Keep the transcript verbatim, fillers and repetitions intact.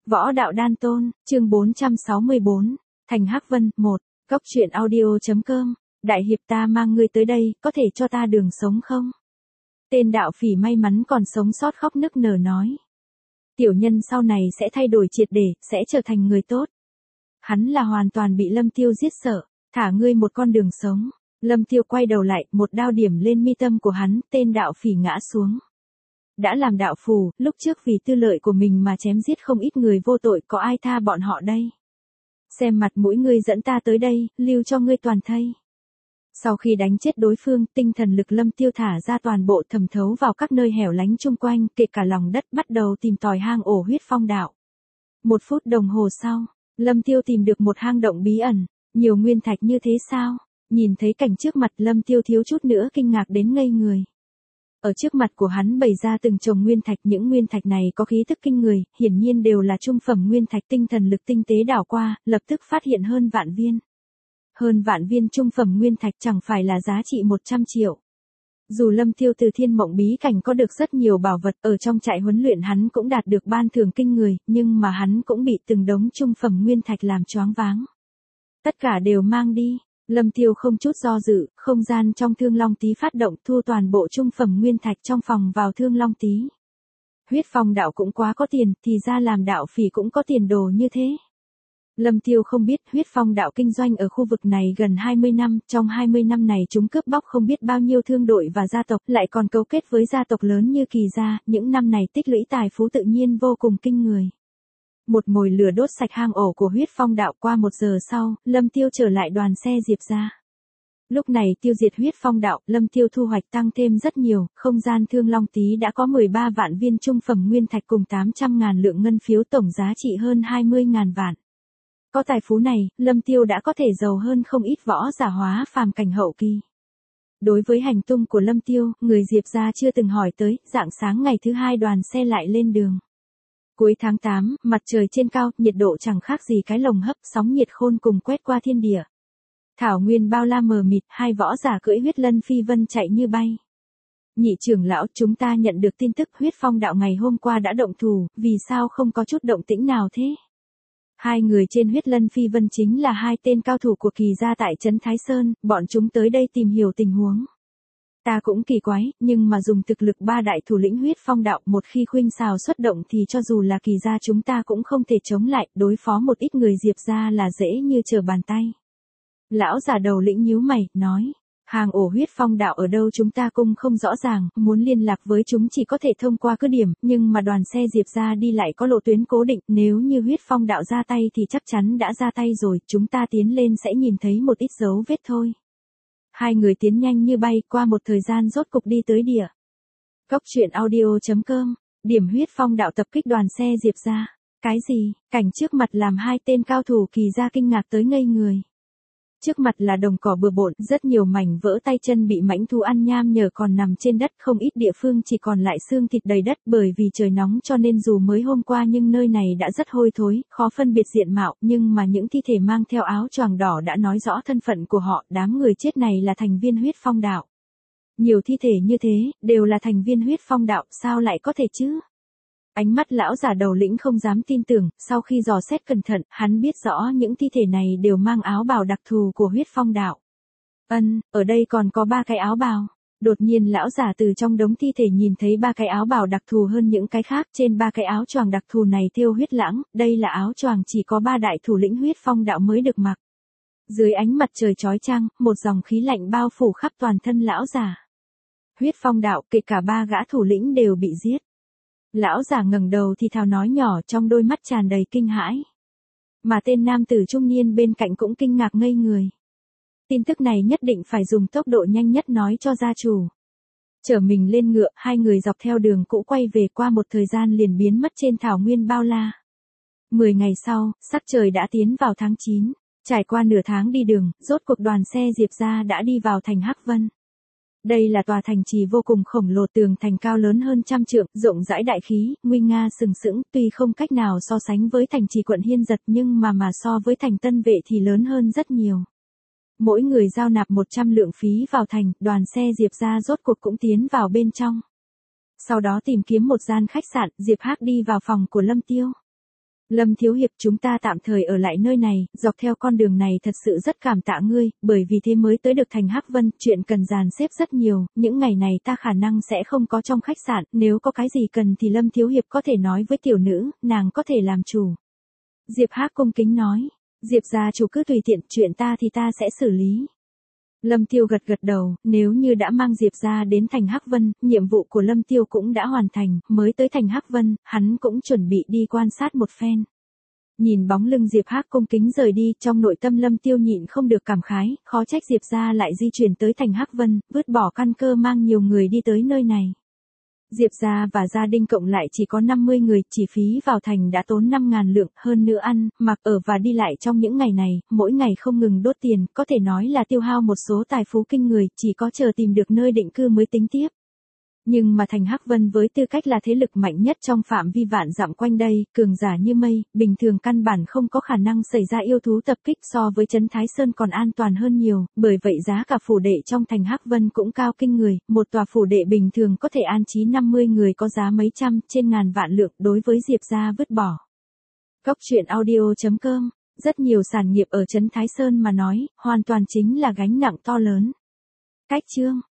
Võ đạo đan tôn, chương bốn trăm sáu mươi bốn, Thành Hắc Vân, một, Góc truyện audio.com, đại hiệp ta mang ngươi tới đây, có thể cho ta đường sống không? Tên đạo phỉ may mắn còn sống sót khóc nức nở nói. Tiểu nhân sau này sẽ thay đổi triệt để, sẽ trở thành người tốt. Hắn là hoàn toàn bị Lâm Tiêu giết sợ, thả ngươi một con đường sống. Lâm Tiêu quay đầu lại, một đao điểm lên mi tâm của hắn, tên đạo phỉ ngã xuống. Đã làm đạo phù, lúc trước vì tư lợi của mình mà chém giết không ít người vô tội, có ai tha bọn họ đây? Xem mặt mũi ngươi dẫn ta tới đây, lưu cho ngươi toàn thây. Sau khi đánh chết đối phương, tinh thần lực Lâm Tiêu thả ra toàn bộ thẩm thấu vào các nơi hẻo lánh chung quanh, kể cả lòng đất, bắt đầu tìm tòi hang ổ huyết phong đạo. Một phút đồng hồ sau, Lâm Tiêu tìm được một hang động bí ẩn, nhiều nguyên thạch như thế sao? Nhìn thấy cảnh trước mặt Lâm Tiêu thiếu chút nữa kinh ngạc đến ngây người. Ở trước mặt của hắn bày ra từng chồng nguyên thạch, những nguyên thạch này có khí tức kinh người, hiển nhiên đều là trung phẩm nguyên thạch, tinh thần lực tinh tế đảo qua, lập tức phát hiện hơn vạn viên. Hơn vạn viên trung phẩm nguyên thạch chẳng phải là giá trị một trăm triệu. Dù Lâm Tiêu từ Thiên Mộng bí cảnh có được rất nhiều bảo vật, ở trong trại huấn luyện hắn cũng đạt được ban thưởng kinh người, nhưng mà hắn cũng bị từng đống trung phẩm nguyên thạch làm choáng váng. Tất cả đều mang đi. Lâm Tiêu không chút do dự, không gian trong Thương Long Tí phát động, thu toàn bộ trung phẩm nguyên thạch trong phòng vào Thương Long Tí. Huyết phong đạo cũng quá có tiền, thì ra làm đạo phỉ cũng có tiền đồ như thế. Lâm Tiêu không biết huyết phong đạo kinh doanh ở khu vực này gần hai mươi năm, trong hai mươi năm này chúng cướp bóc không biết bao nhiêu thương đội và gia tộc, lại còn cấu kết với gia tộc lớn như Kỳ gia, những năm này tích lũy tài phú tự nhiên vô cùng kinh người. Một mồi lửa đốt sạch hang ổ của huyết phong đạo, qua một giờ sau, Lâm Tiêu trở lại đoàn xe Diệp gia. Lúc này tiêu diệt huyết phong đạo, Lâm Tiêu thu hoạch tăng thêm rất nhiều, không gian Thương Long Tí đã có mười ba vạn viên trung phẩm nguyên thạch cùng tám trăm ngàn lượng ngân phiếu, tổng giá trị hơn hai mươi ngàn vạn. Có tài phú này, Lâm Tiêu đã có thể giàu hơn không ít võ giả hóa phàm cảnh hậu kỳ. Đối với hành tung của Lâm Tiêu, người Diệp gia chưa từng hỏi tới, rạng sáng ngày thứ hai đoàn xe lại lên đường. Cuối tháng tám, mặt trời trên cao, nhiệt độ chẳng khác gì cái lồng hấp, sóng nhiệt khôn cùng quét qua thiên địa. Thảo nguyên bao la mờ mịt, hai võ giả cưỡi huyết lân phi vân chạy như bay. Nhị trưởng lão, chúng ta nhận được tin tức huyết phong đạo ngày hôm qua đã động thủ, vì sao không có chút động tĩnh nào thế? Hai người trên huyết lân phi vân chính là hai tên cao thủ của Kỳ gia tại trấn Thái Sơn, bọn chúng tới đây tìm hiểu tình huống. Ta cũng kỳ quái, nhưng mà dùng thực lực ba đại thủ lĩnh huyết phong đạo, một khi khuynh xào xuất động thì cho dù là Kỳ gia chúng ta cũng không thể chống lại, đối phó một ít người Diệp gia là dễ như trở bàn tay. Lão già đầu lĩnh nhíu mày, nói, hàng ổ huyết phong đạo ở đâu chúng ta cũng không rõ ràng, muốn liên lạc với chúng chỉ có thể thông qua cứ điểm, nhưng mà đoàn xe Diệp gia đi lại có lộ tuyến cố định, nếu như huyết phong đạo ra tay thì chắc chắn đã ra tay rồi, chúng ta tiến lên sẽ nhìn thấy một ít dấu vết thôi. Hai người tiến nhanh như bay, qua một thời gian rốt cục đi tới địa. Góc truyện audio.com, điểm huyết phong đạo tập kích đoàn xe Diệp gia. Cái gì? Cảnh trước mặt làm hai tên cao thủ Kỳ gia kinh ngạc tới ngây người. Trước mặt là đồng cỏ bừa bộn, rất nhiều mảnh vỡ tay chân bị mãnh thú ăn nham nhở còn nằm trên đất, không ít địa phương chỉ còn lại xương thịt đầy đất, bởi vì trời nóng cho nên dù mới hôm qua nhưng nơi này đã rất hôi thối, khó phân biệt diện mạo, nhưng mà những thi thể mang theo áo choàng đỏ đã nói rõ thân phận của họ, đám người chết này là thành viên huyết phong đạo. Nhiều thi thể như thế, đều là thành viên huyết phong đạo, sao lại có thể chứ? Ánh mắt lão già đầu lĩnh không dám tin tưởng, sau khi dò xét cẩn thận, hắn biết rõ những thi thể này đều mang áo bào đặc thù của huyết phong đạo. Ân, ở đây còn có ba cái áo bào. Đột nhiên lão già từ trong đống thi thể nhìn thấy ba cái áo bào đặc thù hơn những cái khác, trên ba cái áo choàng đặc thù này thêu huyết lãng, đây là áo choàng chỉ có ba đại thủ lĩnh huyết phong đạo mới được mặc. Dưới ánh mặt trời chói chang, một dòng khí lạnh bao phủ khắp toàn thân lão già. Huyết phong đạo, kể cả ba gã thủ lĩnh đều bị giết. Lão già ngẩng đầu thì thào nói nhỏ, trong đôi mắt tràn đầy kinh hãi. Mà tên nam tử trung niên bên cạnh cũng kinh ngạc ngây người. Tin tức này nhất định phải dùng tốc độ nhanh nhất nói cho gia chủ. Chở mình lên ngựa, hai người dọc theo đường cũ quay về, qua một thời gian liền biến mất trên thảo nguyên bao la. Mười ngày sau, sắc trời đã tiến vào tháng chín. Trải qua nửa tháng đi đường, rốt cuộc đoàn xe Diệp gia đã đi vào thành Hắc Vân. Đây là tòa thành trì vô cùng khổng lồ, tường thành cao lớn hơn trăm trượng, rộng rãi đại khí, nguy nga sừng sững, tuy không cách nào so sánh với thành trì quận Hiên Giật nhưng mà mà so với thành Tân Vệ thì lớn hơn rất nhiều. Mỗi người giao nạp một trăm lượng phí vào thành, đoàn xe Diệp gia rốt cuộc cũng tiến vào bên trong. Sau đó tìm kiếm một gian khách sạn, Diệp Hắc đi vào phòng của Lâm Tiêu. Lâm Thiếu Hiệp, chúng ta tạm thời ở lại nơi này, dọc theo con đường này thật sự rất cảm tạ ngươi, bởi vì thế mới tới được thành Hắc Vân, chuyện cần dàn xếp rất nhiều, những ngày này ta khả năng sẽ không có trong khách sạn, nếu có cái gì cần thì Lâm Thiếu Hiệp có thể nói với tiểu nữ, nàng có thể làm chủ. Diệp Hắc cung kính nói, Diệp gia chủ cứ tùy tiện, chuyện ta thì ta sẽ xử lý. Lâm Tiêu gật gật đầu, nếu như đã mang Diệp gia đến thành Hắc Vân, nhiệm vụ của Lâm Tiêu cũng đã hoàn thành, mới tới thành Hắc Vân, hắn cũng chuẩn bị đi quan sát một phen. Nhìn bóng lưng Diệp Hắc cung kính rời đi, trong nội tâm Lâm Tiêu nhịn không được cảm khái, khó trách Diệp gia lại di chuyển tới thành Hắc Vân, vứt bỏ căn cơ mang nhiều người đi tới nơi này. Diệp gia và gia đình cộng lại chỉ có năm mươi người, chỉ phí vào thành đã tốn năm ngàn lượng, hơn nữa ăn, mặc ở và đi lại trong những ngày này, mỗi ngày không ngừng đốt tiền, có thể nói là tiêu hao một số tài phú kinh người, chỉ có chờ tìm được nơi định cư mới tính tiếp. Nhưng mà thành Hắc Vân với tư cách là thế lực mạnh nhất trong phạm vi vạn dặm quanh đây, cường giả như mây, bình thường căn bản không có khả năng xảy ra yêu thú tập kích, so với trấn Thái Sơn còn an toàn hơn nhiều, bởi vậy giá cả phủ đệ trong thành Hắc Vân cũng cao kinh người, một tòa phủ đệ bình thường có thể an trí năm mươi người có giá mấy trăm, trên ngàn vạn lượng, đối với Diệp gia vứt bỏ. Cốc truyện audio chấm com, rất nhiều sản nghiệp ở trấn Thái Sơn mà nói, hoàn toàn chính là gánh nặng to lớn. Cách chương